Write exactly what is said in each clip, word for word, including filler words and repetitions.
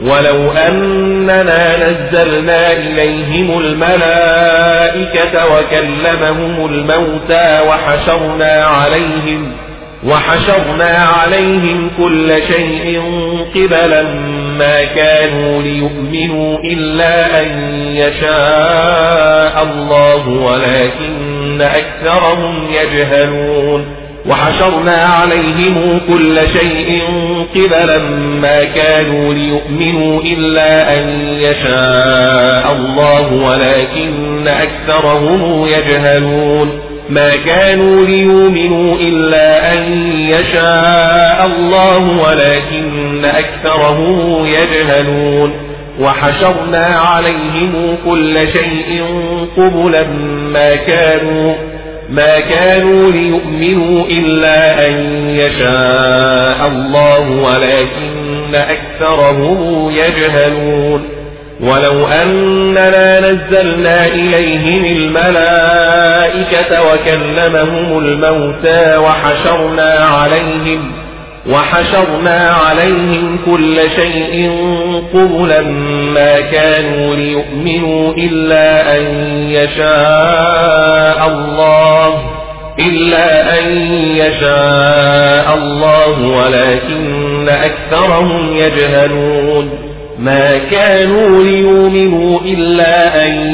ولو أننا نزلنا إليهم الملائكة وكلمهم الموتى وحشرنا عليهم وحشرنا عليهم كل شيء قبلا ما كانوا ليؤمنوا إلا أن يشاء الله ولكن أكثرهم يجهلون وحشرنا عليهم كل شيء قبلا ما كانوا ليؤمنوا إلا أن يشاء الله ولكن أكثرهم يجهلون ما كانوا ليؤمنوا إلا أن يشاء الله ولكن أكثرهم يجهلون وحشرنا عليهم كل شيء قبلا ما كانوا ما كانوا ليؤمنوا إلا أن يشاء الله ولكن أكثرهم يجهلون ولو أننا نزلنا إليهم الملائكة وكلمهم الموتى وحشرنا عليهم وحشرنا عليهم كل شيء قبلا ما كانوا ليؤمنوا إلا أن يشاء الله إلا أن يشاء الله ولكن أكثرهم يجهلون ما كانوا ليؤمنوا إلا أن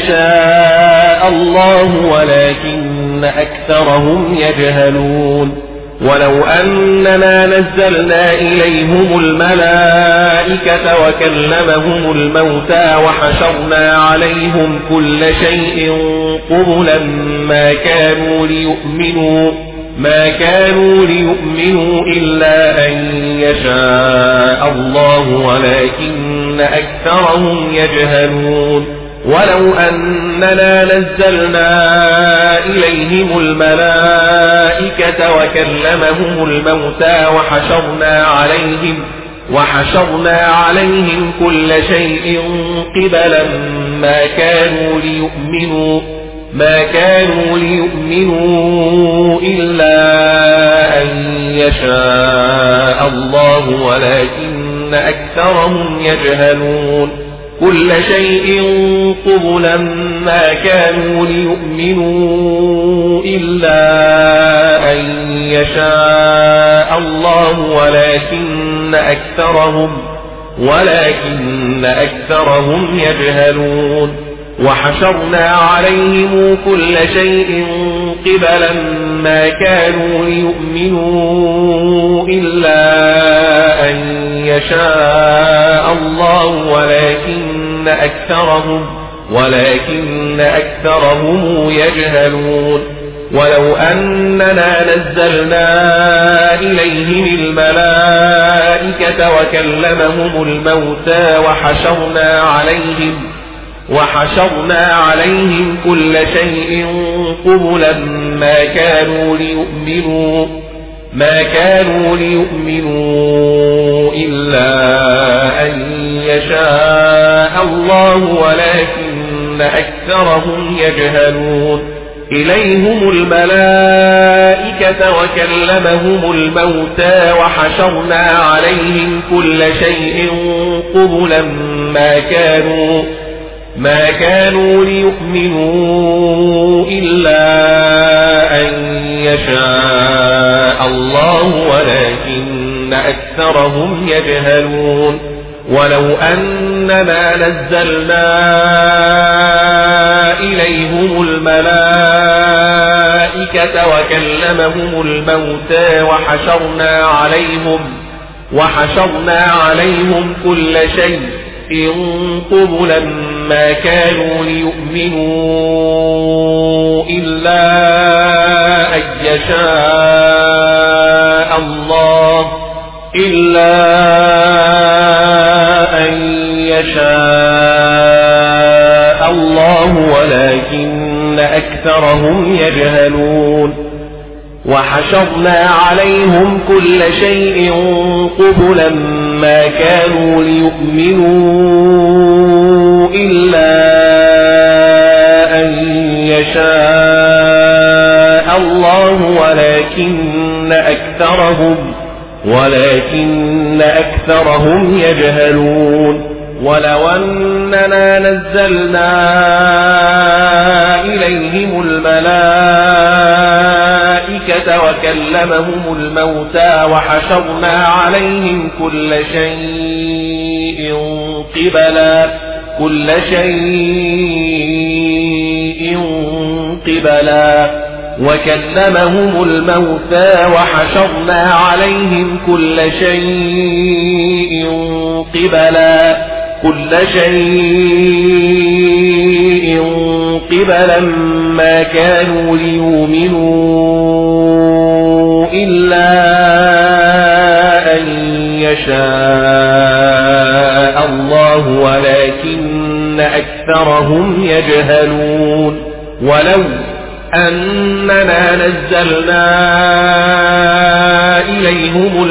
يشاء الله ولكن أكثرهم يجهلون ولو أننا نزلنا إليهم الملائكة وكلمهم الموتى وحشرنا عليهم كل شيء قبلا ما كانوا ليؤمنوا ما كانوا ليؤمنوا إلا أن يشاء الله ولكن أكثرهم يجهلون ولو أننا نزلنا إليهم الملائكة وكلمهم الموتى وحشرنا عليهم وحشرنا عليهم كل شيء قبلا ما كانوا ليؤمنوا ما كانوا ليؤمنوا إلا أن يشاء الله ولكن أكثرهم يجهلون كل شيء قبلا ما كانوا ليؤمنوا إلا أن يشاء الله ولكن أكثرهم ولكن أكثرهم يجهلون وحشرنا عليهم كل شيء قبلا ما كانوا ليؤمنوا إلا أن يشاء الله ولكن أكثرهم ولكن أكثرهم يجهلون ولو أننا نزلنا إليهم الملائكة وكلمهم الموتى وحشرنا عليهم وحشرنا عليهم كل شيء قبلا ما كانوا ليؤمنوا ما كانوا ليؤمنوا إلا أن يشاء الله ولكن أكثرهم يجهلون إليهم الملائكة وكلمهم الموتى وحشرنا عليهم كل شيء قبلا ما كانوا ما كانوا ليؤمنوا إلا أن يشاء الله ولكن أكثرهم يجهلون ولو أننا نزلنا إليهم الملائكة وكلمهم الموتى وحشرنا عليهم وحشرنا عليهم كل شيء قبلا ما كانوا ليؤمنوا إلا أن يشاء الله إلا أن يشاء الله ولكن أكثرهم يجهلون وحشرنا عليهم كل شيء قبلا ما كانوا ليؤمنوا إلا أن يشاء الله ولكن أكثرهم ولكن ولكن أكثرهم يجهلون ولو أننا نزلنا إليهم الملائكة وكلمهم الموتى وحشرنا عليهم كل شيء قبلا كل شيء قبلا وكلمهم الموتى وحشرنا عليهم كل شيء قبلا كل شيء قبلا ما كانوا ليؤمنوا إلا أن يشاء الله ولكن أكثرهم يجهلون ولو أننا نزلنا إليهم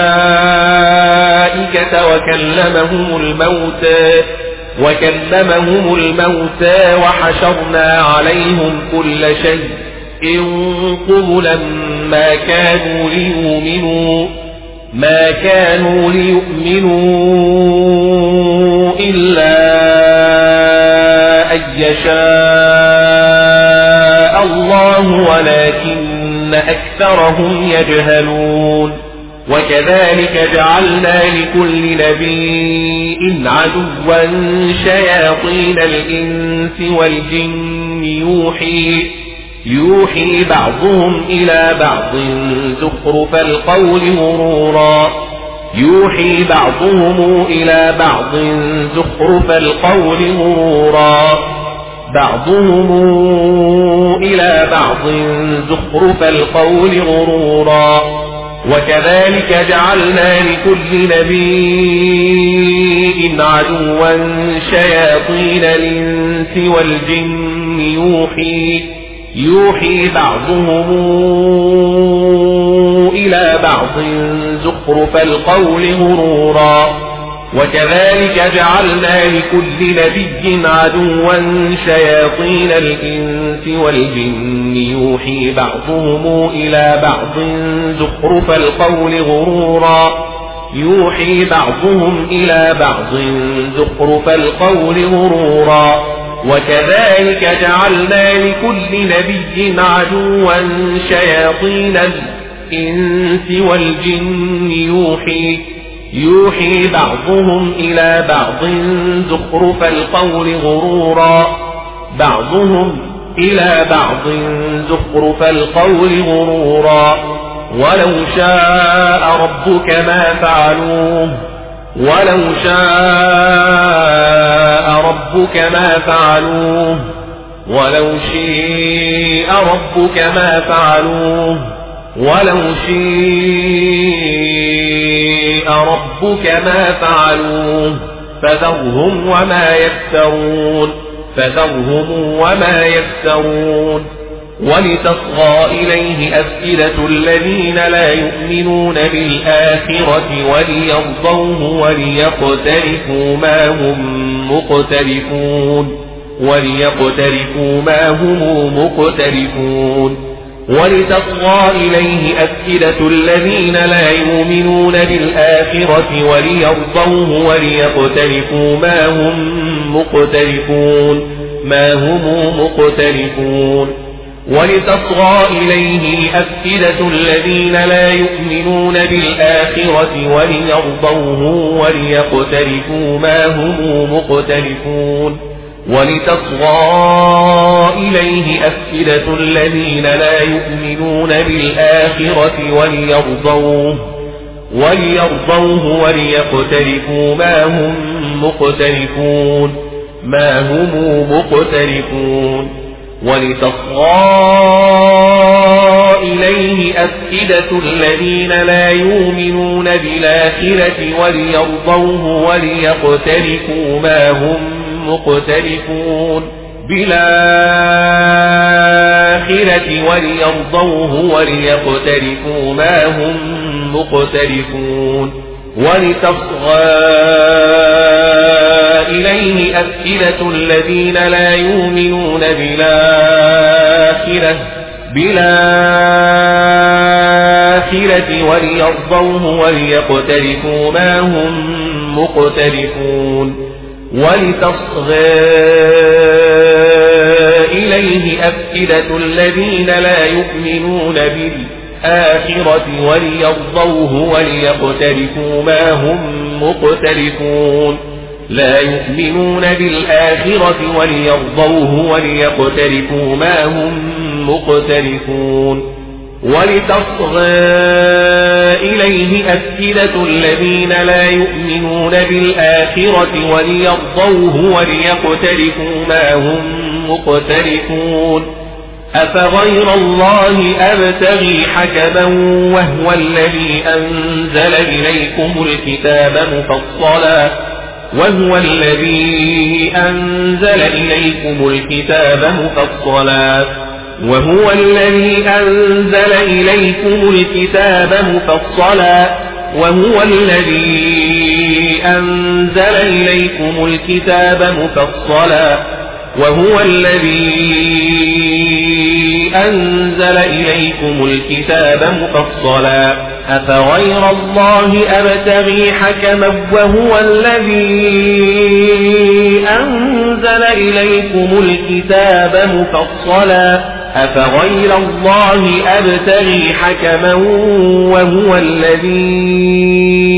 الملائكة وكلمهم الموتى وكلمهم الموتى وحشرنا عليهم كل شيء قبلا ما كانوا ليؤمنوا ما كانوا ليؤمنوا إلا أن يشاء الله ولكن أكثرهم يجهلون وكذلك جعلنا لكل نبي عدوا شياطين الإنس والجن يوحي يوحي بعضهم إلى بعض زخرف القول غرورا يوحي بعضهم إلى بعض زخرف القول غرورا بعضهم إلى بعض زخرف القول غرورا وكذلك جعلنا لكل نبي عدوا شياطين الإنس والجن يوحي يوحي بعضهم إلى بعض زخرف القول غرورا وكذلك جعلنا لكل نبي عدوا شياطين الإنس والجن يوحي بعضهم إلى بعض زخرف القول غرورا يوحي بعضهم إلى بعض زخرف القول غرورا وكذلك جعلنا لكل نبي عدوا شياطين الإنس والجن يوحي يوحي بعضهم إلى بعض زخرف القول غرورا بعضهم إلى بعض زخرف القول غرورا ولو شاء ربك ما فعلوه ولو شاء ربك ما فعلوه ولو شاء ربك ما فعلوه ولو شاء ربك ما فعلوه فذرهم وما يفترون فذرهم وما يفترون ولتصغى إليه أفئدة الذين لا يؤمنون بالآخرة وليرضوه وليقترفوا ما هم مقترفون وليقترفوا ما هم مقترفون ولتصغى إليه أفئدة الذين لا يؤمنون بالآخرة وليرضوه وليقترفوا ما هم مقترفون ما هم مقترفون ولتصغى إليه أفئدة الذين لا يؤمنون بالآخرة وليرضوه وليقترفوا ما هم مقترفون ولتصغى إليه أفئدة الذين لا يؤمنون بالآخرة وليرضوه وليرضوه وليقترفوا ما هم مقترفون ما هم مقترفون ولتصغى إليه أفئدة الذين لا يؤمنون بالآخرة وليرضوه وليقترفوا ما هم مقترفون بالآخرة وليرضوه وليقترفوا ما هم مقترفون ولتصغى إليه أفئدة الذين لا يؤمنون بالآخرة بالآخرة بالآخرة وليرضوه وليقترفوا ما هم مقترفون ولتصغى إليه أفئدة الذين لا يؤمنون بالآخرة وليرضوه وليقترفوا ما هم مقترفون لا يؤمنون بالآخرة وليرضوه وليقترفوا ما هم مقترفون ولتصغى إليه أفئدة الذين لا يؤمنون بالآخرة وليرضوه وليقترفوا ما هم مقترفون أفغير الله أبتغي حكما وهو الذي أنزل إليكم الكتاب مفصلا وهو الذي أنزل إليكم الكتاب مفصلا وهو الذي أنزل إليكم الكتاب مفصلا وهو الذي أنزل إليكم الكتاب مفصلا وهو الذي أنزل إليكم الكتاب مفصلا أفغير الله أبتغي حكما وهو الذي أنزل إليكم الكتاب مفصلا أفغير الله أبتغي حكما وهو الذي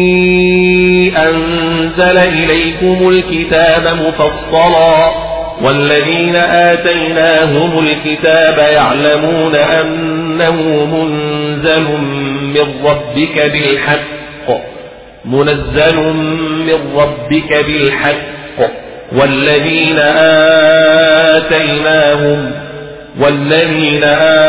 أنزل إليكم الكتاب مفصلا والذين آتيناهم الكتاب يعلمون أنه منزل من ربك بالحق منزل من ربك بالحق والذين آتيناهم والذين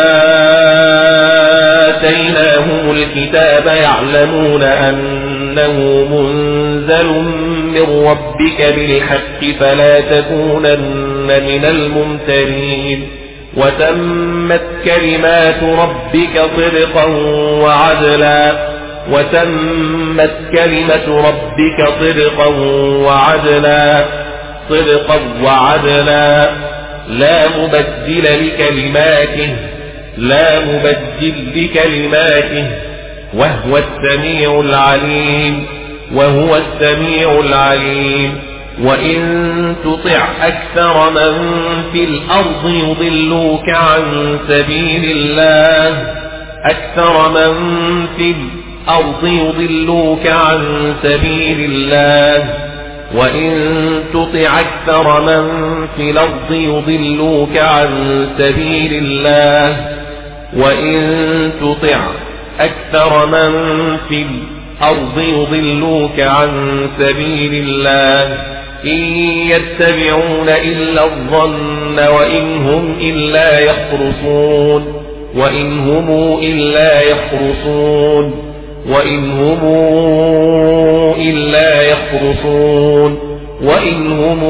آتيناهم الكتاب يعلمون أنه منزل من ربك بالحق فلا تكونن من الممترين وتمت كلمات ربك صدقا وعدلا وتمت كلمة ربك صدقا وعدلا صدقا وعدلا لا مبدل لكلماته لا مبدل لكلماته وهو السميع العليم وهو السميع العليم وإن تطع أكثر من في الأرض يضلوك عن سبيل الله أكثر من في الأرض يضلوك عن سبيل الله وإن تطع أكثر من في الأرض يضلوك عن سبيل الله وإن تطع أكثر من في الأرض يضلوك عن سبيل الله إن يتبعون إلا الظن وإن هم إلا يخرصون وإن هم إلا يخرصون وإن هم إلا يخرصون وإن هم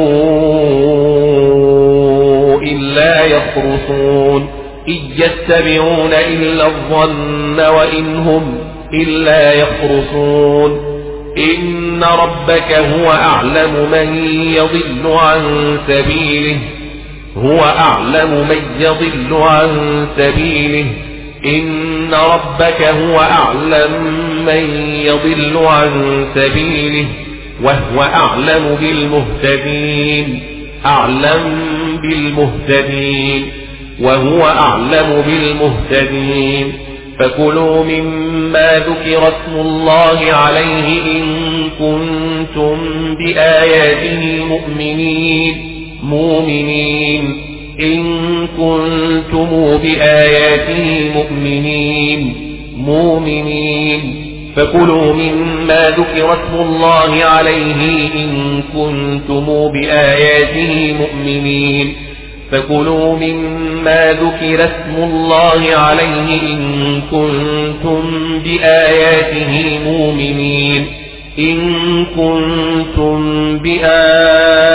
إلا يخرصون إن يتبعون إلا الظن وإن هم إلا يخرصون إن ربك هو أعلم من يضل عن سبيله هو أعلم من يضل عن سبيله إن ربك هو أعلم من يضل عن سبيله وهو أعلم بالمهتدين أعلم بالمهتدين وهو أعلم بالمهتدين فكلوا مما ذكر اسم الله عليه إن كنتم بآياته مؤمنين مؤمنين إن كنتم بآياته مؤمنين مؤمنين فكلوا مما ذكر اسم الله عليه إن كنتم بآياته مؤمنين فكلوا مما ذكر اسم الله عليه إن كنتم بآياته مؤمنين إن كنتم بآياته